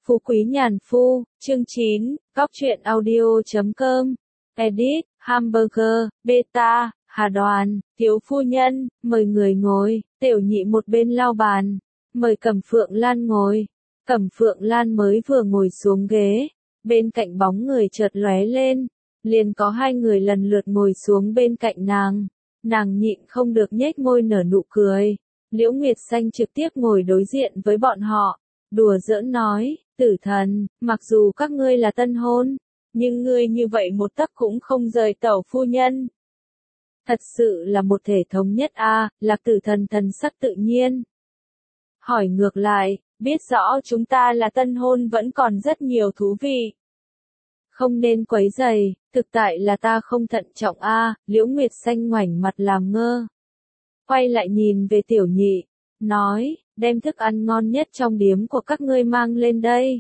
Phú Quý Nhàn Phu, chương 9, Góc truyện audio.com, Edit, Hamburger, Beta, Hà Đoàn, thiếu phu nhân, mời người ngồi, Tiểu Nhị một bên lau bàn, mời Cẩm Phượng Lan ngồi. Cẩm Phượng Lan mới vừa ngồi xuống ghế, bên cạnh bóng người chợt lóe lên, liền có hai người lần lượt ngồi xuống bên cạnh nàng nhịn không được nhếch môi nở nụ cười. Liễu Nguyệt Xanh trực tiếp ngồi đối diện với bọn họ, đùa giỡn nói, Tử Thần, mặc dù các ngươi là tân hôn, nhưng ngươi như vậy một tấc cũng không rời tẩu phu nhân. Thật sự là một thể thống nhất a. Lạc Tử Thần thần sắc tự nhiên. Hỏi ngược lại, biết rõ chúng ta là tân hôn vẫn còn rất nhiều thú vị. Không nên quấy rầy, thực tại là ta không thận trọng a. Liễu Nguyệt Xanh ngoảnh mặt làm ngơ. Quay lại nhìn về Tiểu Nhị, nói, đem thức ăn ngon nhất trong điếm của các ngươi mang lên đây.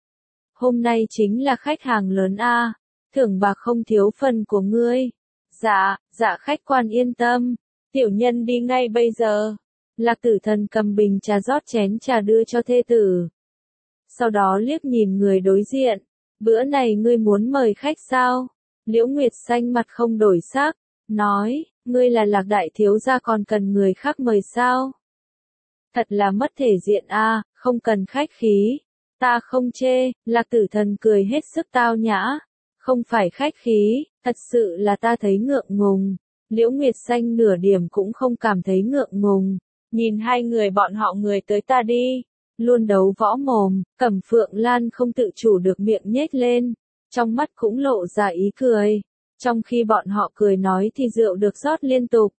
Hôm nay chính là khách hàng lớn a, thưởng bạc không thiếu phần của ngươi. Dạ khách quan yên tâm, tiểu nhân đi ngay bây giờ. Lạc Tử Thần cầm bình trà rót chén trà đưa cho thê tử. Sau đó liếc nhìn người đối diện, bữa này ngươi muốn mời khách sao? Liễu Nguyệt Xanh mặt không đổi sắc, nói, ngươi là Lạc đại thiếu gia còn cần người khác mời sao? Thật là mất thể diện a, không cần khách khí. Ta không chê. Lạc Tử Thần cười hết sức tao nhã. Không phải khách khí, thật sự là ta thấy ngượng ngùng. Liễu Nguyệt Xanh nửa điểm cũng không cảm thấy ngượng ngùng. Nhìn hai người bọn họ người tới ta đi. Luôn đấu võ mồm, Cẩm Phượng Lan không tự chủ được miệng nhếch lên. Trong mắt cũng lộ ra ý cười. Trong khi bọn họ cười nói thì rượu được rót liên tục.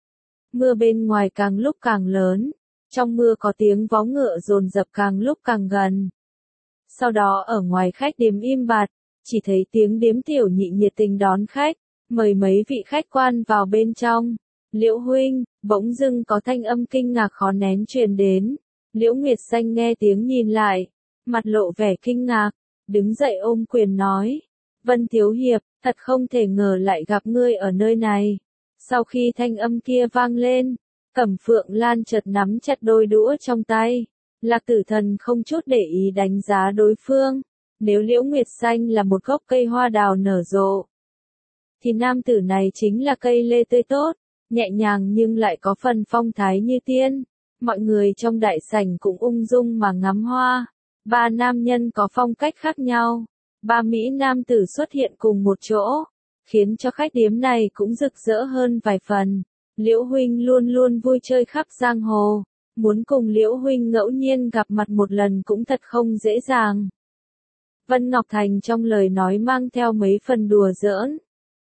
Mưa bên ngoài càng lúc càng lớn. Trong mưa có tiếng vó ngựa dồn dập càng lúc càng gần. Sau đó ở ngoài khách điếm im bặt, chỉ thấy tiếng điếm Tiểu Nhị nhiệt tình đón khách, mời mấy vị khách quan vào bên trong. Liễu huynh, bỗng dưng có thanh âm kinh ngạc khó nén truyền đến. Liễu Nguyệt Xanh nghe tiếng nhìn lại, mặt lộ vẻ kinh ngạc, đứng dậy ôm quyền nói, Vân Thiếu Hiệp, thật không thể ngờ lại gặp ngươi ở nơi này. Sau khi thanh âm kia vang lên, Cẩm Phượng Lan chợt nắm chặt đôi đũa trong tay. Lạc Tử Thần không chút để ý đánh giá đối phương. Nếu Liễu Nguyệt Xanh là một gốc cây hoa đào nở rộ, thì nam tử này chính là cây lê tươi tốt, nhẹ nhàng nhưng lại có phần phong thái như tiên. Mọi người trong đại sảnh cũng ung dung mà ngắm hoa. Ba nam nhân có phong cách khác nhau. Ba mỹ nam tử xuất hiện cùng một chỗ, khiến cho khách điếm này cũng rực rỡ hơn vài phần. Liễu huynh luôn luôn vui chơi khắp giang hồ. Muốn cùng Liễu huynh ngẫu nhiên gặp mặt một lần cũng thật không dễ dàng. Vân Ngọc Thành trong lời nói mang theo mấy phần đùa giỡn.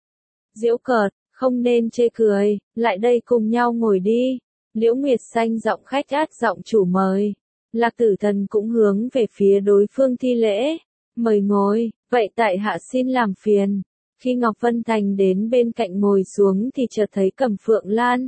Giễu cợt, không nên chê cười, lại đây cùng nhau ngồi đi. Liễu Nguyệt Xanh giọng khách át giọng chủ mời. Lạc Tử Thần cũng hướng về phía đối phương thi lễ. Mời ngồi, vậy tại hạ xin làm phiền. Khi Ngọc Vân Thành đến bên cạnh ngồi xuống thì chợt thấy Cẩm Phượng Lan.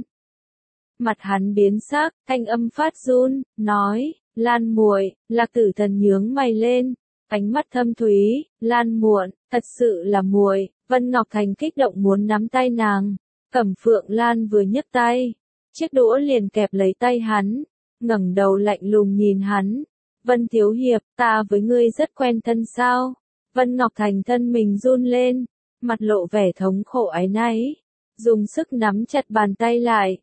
Mặt hắn biến sắc, thanh âm phát run, nói, Lan muội. Lạc Tử Thần nhướng mày lên, ánh mắt thâm thúy, Lan muộn, thật sự là muội. Vân Ngọc Thành kích động muốn nắm tay nàng. Cẩm Phượng Lan vừa nhấc tay, chiếc đũa liền kẹp lấy tay hắn, ngẩng đầu lạnh lùng nhìn hắn. Vân Thiếu Hiệp, ta với ngươi rất quen thân sao? Vân Ngọc Thành thân mình run lên, mặt lộ vẻ thống khổ áy náy, dùng sức nắm chặt bàn tay lại.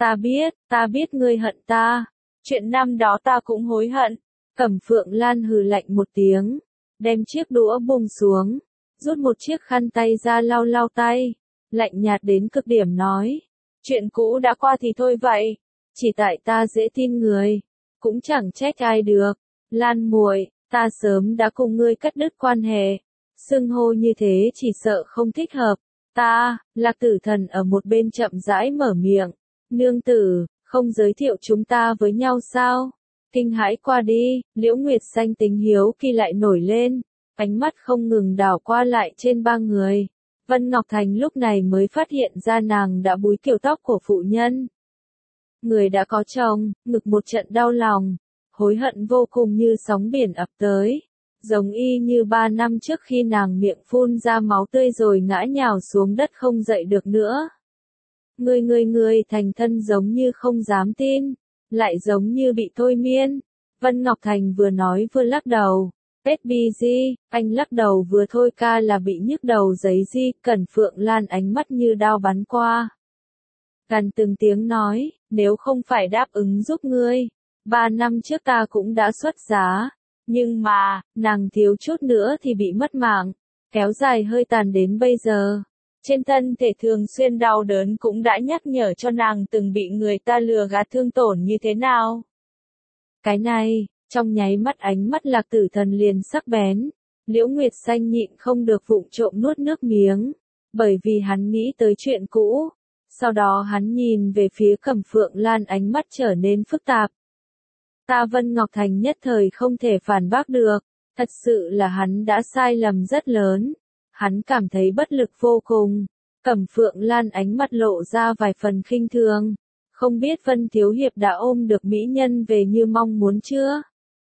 Ta biết ngươi hận ta. Chuyện năm đó ta cũng hối hận. Cẩm Phượng Lan hừ lạnh một tiếng, đem chiếc đũa buông xuống, rút một chiếc khăn tay ra lau lau tay, lạnh nhạt đến cực điểm nói, chuyện cũ đã qua thì thôi vậy, chỉ tại ta dễ tin người, cũng chẳng trách ai được. Lan muội, ta sớm đã cùng ngươi cắt đứt quan hệ, xưng hô như thế chỉ sợ không thích hợp. Lạc Tử Thần ở một bên chậm rãi mở miệng, nương tử, không giới thiệu chúng ta với nhau sao? Kinh hãi qua đi, Liễu Nguyệt Xanh tính hiếu kỳ lại nổi lên, ánh mắt không ngừng đảo qua lại trên ba người. Vân Ngọc Thành lúc này mới phát hiện ra nàng đã búi kiểu tóc của phụ nhân. Người đã có chồng, ngực một trận đau lòng, hối hận vô cùng như sóng biển ập tới, giống y như 3 năm trước khi nàng miệng phun ra máu tươi rồi ngã nhào xuống đất không dậy được nữa. Người thành thân giống như không dám tin, lại giống như bị thôi miên. Vân Ngọc Thành vừa nói vừa lắc đầu, SBG, anh lắc đầu vừa thôi ca là bị nhức đầu giấy di, Cẩn Phượng Lan ánh mắt như đao bắn qua. Gần từng tiếng nói, nếu không phải đáp ứng giúp ngươi, 3 năm trước ta cũng đã xuất giá, nhưng mà, nàng thiếu chút nữa thì bị mất mạng, kéo dài hơi tàn đến bây giờ. Trên thân thể thường xuyên đau đớn cũng đã nhắc nhở cho nàng từng bị người ta lừa gạt thương tổn như thế nào. Cái này, trong nháy mắt ánh mắt Lạc Tử Thần liền sắc bén, Liễu Nguyệt Xanh nhịn không được vụng trộm nuốt nước miếng, bởi vì hắn nghĩ tới chuyện cũ. Sau đó hắn nhìn về phía Cẩm Phượng Lan ánh mắt trở nên phức tạp. Ta Vân Ngọc Thành nhất thời không thể phản bác được, thật sự là hắn đã sai lầm rất lớn. Hắn cảm thấy bất lực vô cùng. Cẩm Phượng Lan ánh mắt lộ ra vài phần khinh thường. Không biết Vân Thiếu Hiệp đã ôm được mỹ nhân về như mong muốn chưa?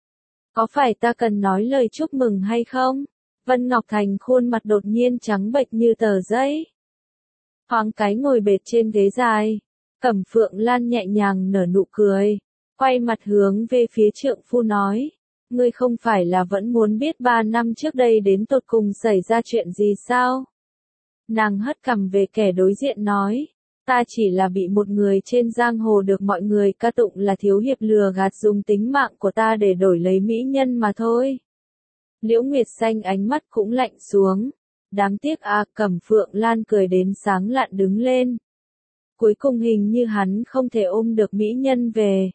Có phải ta cần nói lời chúc mừng hay không? Vân Ngọc Thành khuôn mặt đột nhiên trắng bệch như tờ giấy. Thoáng cái ngồi bệt trên ghế dài. Cẩm Phượng Lan nhẹ nhàng nở nụ cười. Quay mặt hướng về phía trượng phu nói. Ngươi không phải là vẫn muốn biết 3 năm trước đây đến tột cùng xảy ra chuyện gì sao? Nàng hất cằm về kẻ đối diện nói. Ta chỉ là bị một người trên giang hồ được mọi người ca tụng là thiếu hiệp lừa gạt dùng tính mạng của ta để đổi lấy mỹ nhân mà thôi. Liễu Nguyệt Xanh ánh mắt cũng lạnh xuống. Đáng tiếc à, Cẩm Phượng Lan cười đến sáng lạn đứng lên. Cuối cùng hình như hắn không thể ôm được mỹ nhân về.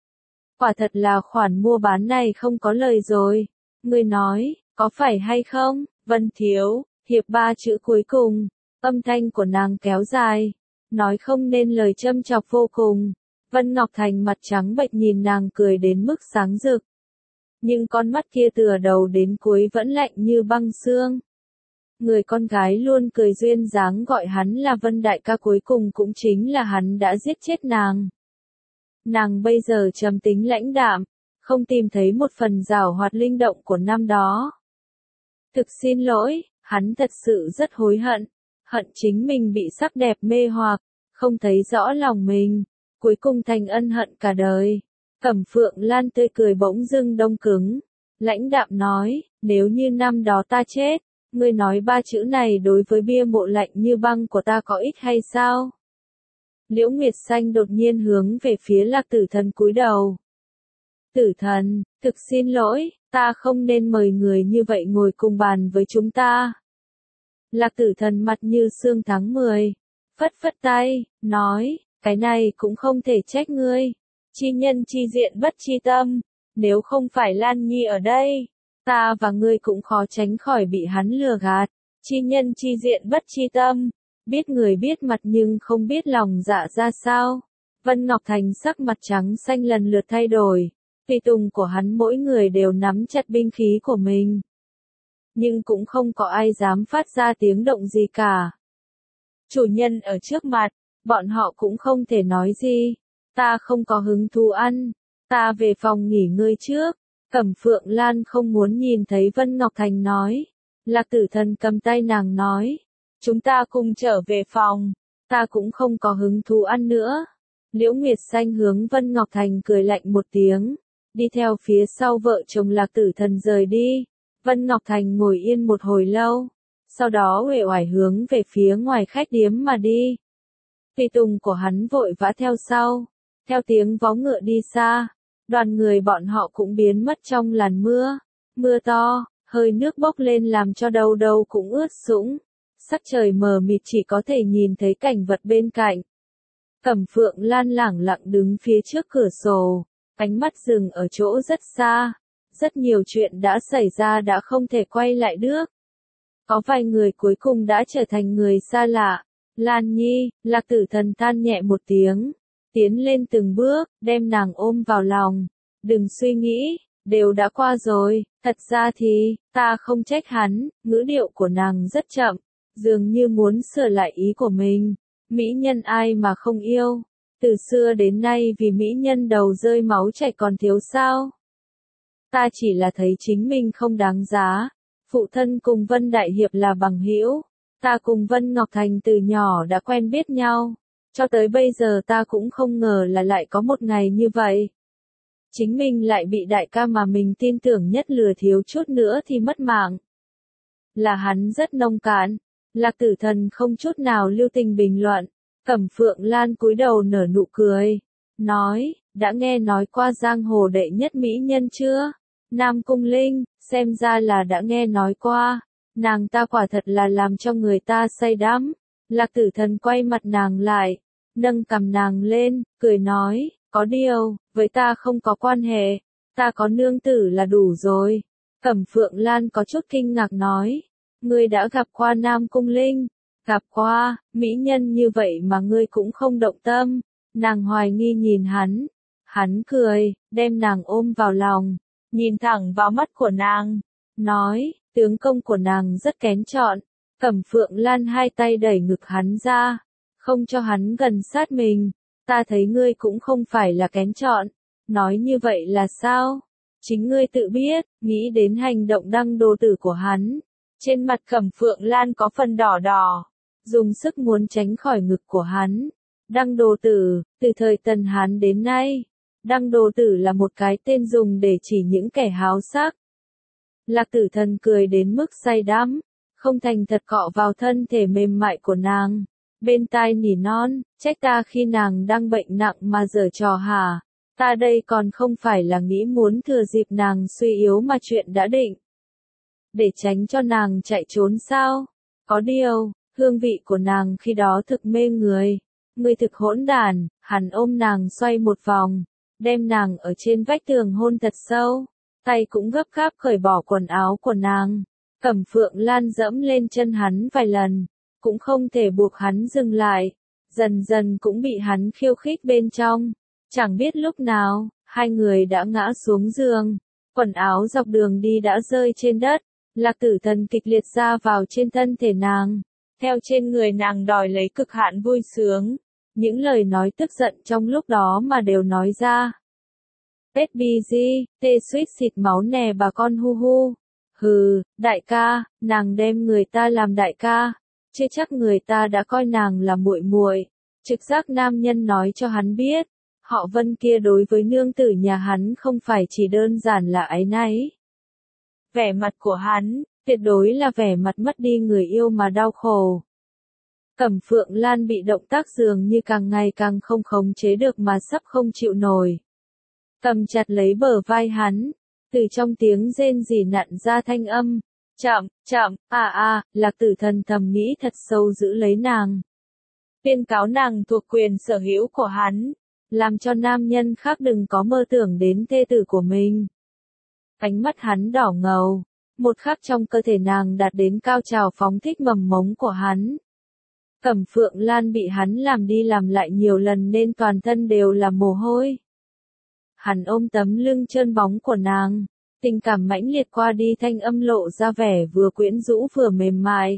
Quả thật là khoản mua bán này không có lời rồi. Ngươi nói, có phải hay không? Vân Thiếu, hiệp 3 chữ cuối cùng, âm thanh của nàng kéo dài. Nói không nên lời châm chọc vô cùng. Vân Ngọc Thành mặt trắng bệch nhìn nàng cười đến mức sáng rực. Nhưng con mắt kia từ đầu đến cuối vẫn lạnh như băng xương. Người con gái luôn cười duyên dáng gọi hắn là Vân Đại ca cuối cùng cũng chính là hắn đã giết chết nàng. Nàng bây giờ trầm tính lãnh đạm, không tìm thấy một phần giảo hoạt linh động của năm đó. Thực xin lỗi, hắn thật sự rất hối hận, hận chính mình bị sắc đẹp mê hoặc, không thấy rõ lòng mình, cuối cùng thành ân hận cả đời. Cẩm Phượng Lan tươi cười bỗng dưng đông cứng, lãnh đạm nói, nếu như năm đó ta chết, ngươi nói 3 chữ này đối với bia mộ lạnh như băng của ta có ích hay sao? Liễu Nguyệt Xanh đột nhiên hướng về phía Lạc Tử Thần cúi đầu. Tử Thần, thực xin lỗi, ta không nên mời người như vậy ngồi cùng bàn với chúng ta. Lạc Tử Thần mặt như xương tháng 10, phất phất tay, nói, cái này cũng không thể trách ngươi. Chi nhân chi diện bất chi tâm, nếu không phải Lan Nhi ở đây, ta và ngươi cũng khó tránh khỏi bị hắn lừa gạt. Chi nhân chi diện bất chi tâm, biết người biết mặt nhưng không biết lòng dạ ra sao. Vân Ngọc Thành sắc mặt trắng xanh lần lượt thay đổi, tùy tùng của hắn mỗi người đều nắm chặt binh khí của mình. Nhưng cũng không có ai dám phát ra tiếng động gì cả. Chủ nhân ở trước mặt, bọn họ cũng không thể nói gì. Ta không có hứng thú ăn, ta về phòng nghỉ ngơi trước. Cẩm Phượng Lan không muốn nhìn thấy Vân Ngọc Thành nói. Lạc Tử Thần cầm tay nàng nói. Chúng ta cùng trở về phòng, ta cũng không có hứng thú ăn nữa. Liễu Nguyệt Xanh hướng Vân Ngọc Thành cười lạnh một tiếng, đi theo phía sau vợ chồng Lạc Tử Thần rời đi. Vân Ngọc Thành ngồi yên một hồi lâu, sau đó uể oải hướng về phía ngoài khách điếm mà đi. Tùy tùng của hắn vội vã theo sau, theo tiếng vó ngựa đi xa, đoàn người bọn họ cũng biến mất trong làn mưa. Mưa to, hơi nước bốc lên làm cho đâu đâu cũng ướt sũng. Sắc trời mờ mịt chỉ có thể nhìn thấy cảnh vật bên cạnh. Cẩm Phượng Lan lẳng lặng đứng phía trước cửa sổ, ánh mắt dừng ở chỗ rất xa. Rất nhiều chuyện đã xảy ra đã không thể quay lại được. Có vài người cuối cùng đã trở thành người xa lạ. Lan Nhi, Lạc Tử Thần than nhẹ một tiếng, tiến lên từng bước, đem nàng ôm vào lòng. Đừng suy nghĩ, đều đã qua rồi, thật ra thì, ta không trách hắn, ngữ điệu của nàng rất chậm, dường như muốn sửa lại ý của mình. Mỹ nhân ai mà không yêu, từ xưa đến nay vì mỹ nhân đầu rơi máu chảy còn thiếu sao. Ta chỉ là thấy chính mình không đáng giá. Phụ thân cùng Vân Đại Hiệp là bằng hữu. Ta cùng Vân Ngọc Thành từ nhỏ đã quen biết nhau. Cho tới bây giờ ta cũng không ngờ là lại có một ngày như vậy. chính mình lại bị đại ca mà mình tin tưởng nhất lừa thiếu chút nữa thì mất mạng. Là hắn rất nông cạn. Lạc Tử Thần không chút nào lưu tình bình luận. Cẩm Phượng Lan cúi đầu nở nụ cười, nói, đã nghe nói qua giang hồ đệ nhất mỹ nhân chưa? Nam Cung Linh, xem ra là đã nghe nói qua. Nàng ta quả thật là làm cho người ta say đắm. Lạc Tử Thần quay mặt nàng lại, nâng cằm nàng lên, cười nói, có điều, với ta không có quan hệ, ta có nương tử là đủ rồi. Cẩm Phượng Lan có chút kinh ngạc nói, ngươi đã gặp qua Nam Cung Linh? Gặp qua, mỹ nhân như vậy mà ngươi cũng không động tâm. Nàng hoài nghi nhìn hắn. Hắn cười, đem nàng ôm vào lòng, nhìn thẳng vào mắt của nàng, nói, tướng công của nàng rất kén chọn. Cẩm Phượng Lan hai tay đẩy ngực hắn ra, không cho hắn gần sát mình. Ta thấy ngươi cũng không phải là kén chọn. Nói như vậy là sao? Chính ngươi tự biết. Nghĩ đến hành động đăng đồ tử của hắn, trên mặt Cẩm Phượng Lan có phần đỏ đỏ, dùng sức muốn tránh khỏi ngực của hắn. Đăng đồ tử, từ thời Tần Hán đến nay, đăng đồ tử là một cái tên dùng để chỉ những kẻ háo sắc. Lạc Tử Thần cười đến mức say đắm, không thành thật cọ vào thân thể mềm mại của nàng, bên tai nỉ non, trách ta khi nàng đang bệnh nặng mà giở trò hả? Ta đây còn không phải là nghĩ muốn thừa dịp nàng suy yếu mà chuyện đã định, để tránh cho nàng chạy trốn sao? Có điều, hương vị của nàng khi đó thực mê người. Người thực hỗn đản. Hắn ôm nàng xoay một vòng, đem nàng ở trên vách tường hôn thật sâu, tay cũng gấp gáp cởi bỏ quần áo của nàng. Cẩm Phượng Lan dẫm lên chân hắn vài lần, cũng không thể buộc hắn dừng lại, dần dần cũng bị hắn khiêu khích bên trong. Chẳng biết lúc nào, hai người đã ngã xuống giường, quần áo dọc đường đi đã rơi trên đất. Lạc Tử Thần kịch liệt ra vào trên thân thể nàng, theo trên người nàng đòi lấy cực hạn vui sướng. Những lời nói tức giận trong lúc đó mà đều nói ra. SBG, tê suýt xịt máu nè bà con hu hu. Hừ, đại ca, nàng đem người ta làm đại ca, chứ chắc người ta đã coi nàng là muội muội. Trực giác nam nhân nói cho hắn biết, họ Vân kia đối với nương tử nhà hắn không phải chỉ đơn giản là áy náy. Vẻ mặt của hắn, tuyệt đối là vẻ mặt mất đi người yêu mà đau khổ. Cẩm Phượng Lan bị động tác dường như càng ngày càng không khống chế được mà sắp không chịu nổi. Cầm chặt lấy bờ vai hắn, từ trong tiếng rên rỉ nặn ra thanh âm, chậm, chậm, Lạc Tử Thần thầm nghĩ thật sâu giữ lấy nàng. Tuyên cáo nàng thuộc quyền sở hữu của hắn, làm cho nam nhân khác đừng có mơ tưởng đến thê tử của mình. Ánh mắt hắn đỏ ngầu, một khắc trong cơ thể nàng đạt đến cao trào phóng thích mầm mống của hắn. Cẩm Phượng Lan bị hắn làm đi làm lại nhiều lần nên toàn thân đều là mồ hôi. Hắn ôm tấm lưng trơn bóng của nàng, tình cảm mãnh liệt qua đi, thanh âm lộ ra vẻ vừa quyến rũ vừa mềm mại.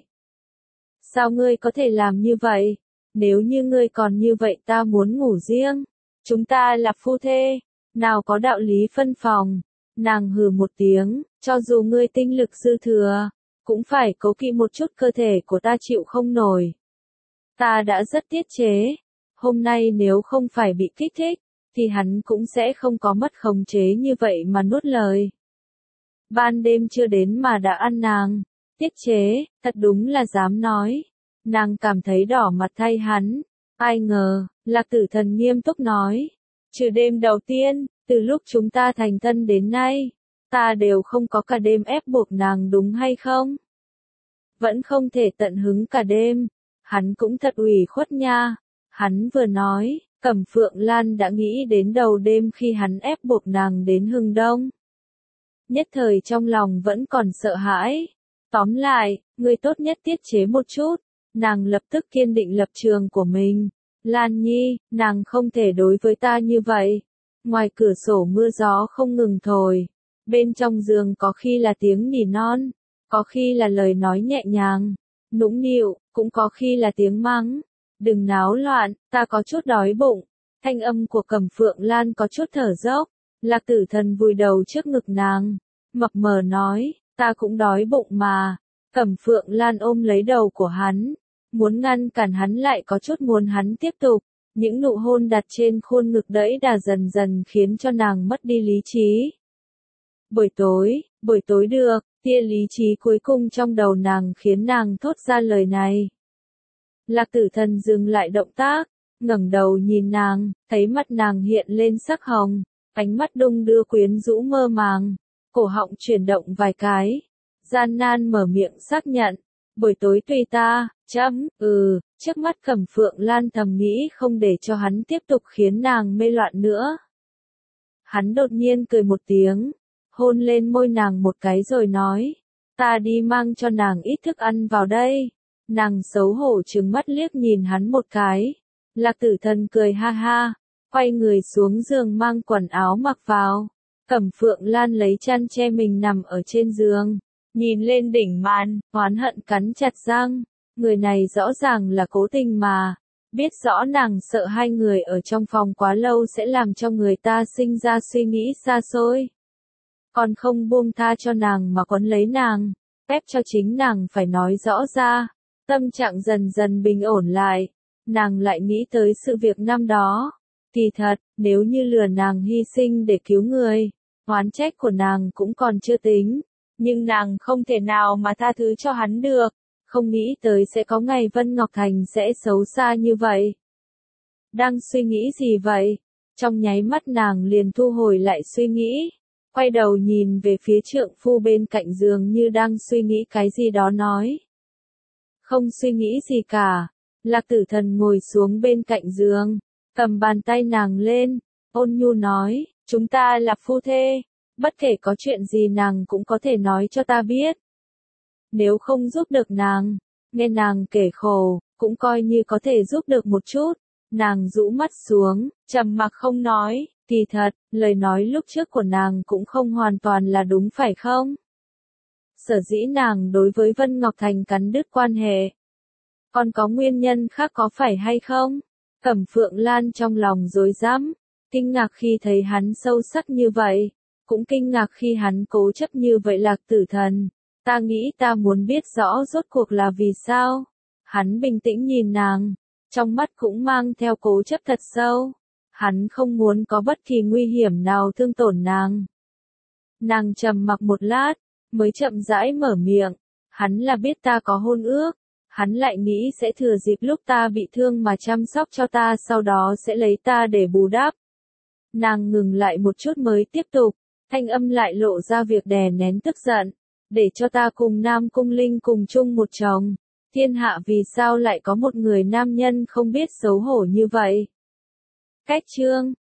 Sao ngươi có thể làm như vậy? Nếu như ngươi còn như vậy ta muốn ngủ riêng. Chúng ta là phu thê, nào có đạo lý phân phòng. Nàng hừ một tiếng, cho dù ngươi tinh lực dư thừa, cũng phải cố kỵ một chút, cơ thể của ta chịu không nổi. Ta đã rất tiết chế, hôm nay nếu không phải bị kích thích, thì hắn cũng sẽ không có mất khống chế như vậy mà nuốt lời. Ban đêm chưa đến mà đã ăn nàng, tiết chế, thật đúng là dám nói. Nàng cảm thấy đỏ mặt thay hắn, ai ngờ, Lạc Tử Thần nghiêm túc nói, trừ đêm đầu tiên, từ lúc chúng ta thành thân đến nay, ta đều không có cả đêm ép buộc nàng đúng hay không? Vẫn không thể tận hứng cả đêm. Hắn cũng thật ủy khuất nha. Hắn vừa nói, Cẩm Phượng Lan đã nghĩ đến đầu đêm khi hắn ép buộc nàng đến hừng đông. Nhất thời trong lòng vẫn còn sợ hãi. Tóm lại, người tốt nhất tiết chế một chút. Nàng lập tức kiên định lập trường của mình. Lan Nhi, nàng không thể đối với ta như vậy. Ngoài cửa sổ mưa gió không ngừng thổi. Bên trong giường có khi là tiếng nỉ non, có khi là lời nói nhẹ nhàng, nũng nịu, cũng có khi là tiếng mắng. Đừng náo loạn, ta có chút đói bụng. Thanh âm của Cẩm Phượng Lan có chút thở dốc. Lạc Tử Thần vùi đầu trước ngực nàng, mập mờ nói, ta cũng đói bụng mà. Cẩm Phượng Lan ôm lấy đầu của hắn, muốn ngăn cản hắn lại có chút muốn hắn tiếp tục. Những nụ hôn đặt trên khuôn ngực đẫy đà dần dần khiến cho nàng mất đi lý trí. Buổi tối được, tia lý trí cuối cùng trong đầu nàng khiến nàng thốt ra lời này. Lạc Tử Thần dừng lại động tác, ngẩng đầu nhìn nàng, thấy mắt nàng hiện lên sắc hồng, ánh mắt đung đưa quyến rũ mơ màng, cổ họng chuyển động vài cái, gian nan mở miệng xác nhận, buổi tối tùy ta, trước mắt Cẩm Phượng Lan thầm nghĩ không để cho hắn tiếp tục khiến nàng mê loạn nữa. Hắn đột nhiên cười một tiếng, hôn lên môi nàng một cái rồi nói, ta đi mang cho nàng ít thức ăn vào đây. Nàng xấu hổ trừng mắt liếc nhìn hắn một cái. Lạc Tử Thần cười ha ha, quay người xuống giường mang quần áo mặc vào. Cẩm Phượng Lan lấy chăn che mình nằm ở trên giường, nhìn lên đỉnh màn, oán hận cắn chặt răng. Người này rõ ràng là cố tình mà, biết rõ nàng sợ hai người ở trong phòng quá lâu sẽ làm cho người ta sinh ra suy nghĩ xa xôi. Còn không buông tha cho nàng mà quấn lấy nàng, ép cho chính nàng phải nói rõ ra. Tâm trạng dần dần bình ổn lại, nàng lại nghĩ tới sự việc năm đó. Kỳ thật, nếu như lừa nàng hy sinh để cứu người, oán trách của nàng cũng còn chưa tính, nhưng nàng không thể nào mà tha thứ cho hắn được, không nghĩ tới sẽ có ngày Vân Ngọc Thành sẽ xấu xa như vậy. Đang suy nghĩ gì vậy? Trong nháy mắt nàng liền thu hồi lại suy nghĩ, quay đầu nhìn về phía trượng phu bên cạnh giường như đang suy nghĩ cái gì đó nói. Không suy nghĩ gì cả. Lạc Tử Thần ngồi xuống bên cạnh giường, cầm bàn tay nàng lên, ôn nhu nói, chúng ta là phu thê, bất kể có chuyện gì nàng cũng có thể nói cho ta biết. Nếu không giúp được nàng, nghe nàng kể khổ, cũng coi như có thể giúp được một chút. Nàng rũ mắt xuống, trầm mặc không nói, kỳ thật, lời nói lúc trước của nàng cũng không hoàn toàn là đúng phải không? Sở dĩ nàng đối với Vân Ngọc Thành cắn đứt quan hệ. Còn có nguyên nhân khác có phải hay không? Cẩm Phượng Lan trong lòng rối rắm, kinh ngạc khi thấy hắn sâu sắc như vậy, cũng kinh ngạc khi hắn cố chấp như vậy. Lạc Tử Thần, ta nghĩ ta muốn biết rõ rốt cuộc là vì sao. Hắn bình tĩnh nhìn nàng, trong mắt cũng mang theo cố chấp thật sâu. Hắn không muốn có bất kỳ nguy hiểm nào thương tổn nàng. Nàng trầm mặc một lát, mới chậm rãi mở miệng, hắn là biết ta có hôn ước, hắn lại nghĩ sẽ thừa dịp lúc ta bị thương mà chăm sóc cho ta, sau đó sẽ lấy ta để bù đắp. Nàng ngừng lại một chút mới tiếp tục, thanh âm lại lộ ra việc đè nén tức giận, để cho ta cùng Nam Cung Linh cùng chung một chồng. Thiên hạ vì sao lại có một người nam nhân không biết xấu hổ như vậy? Cách chương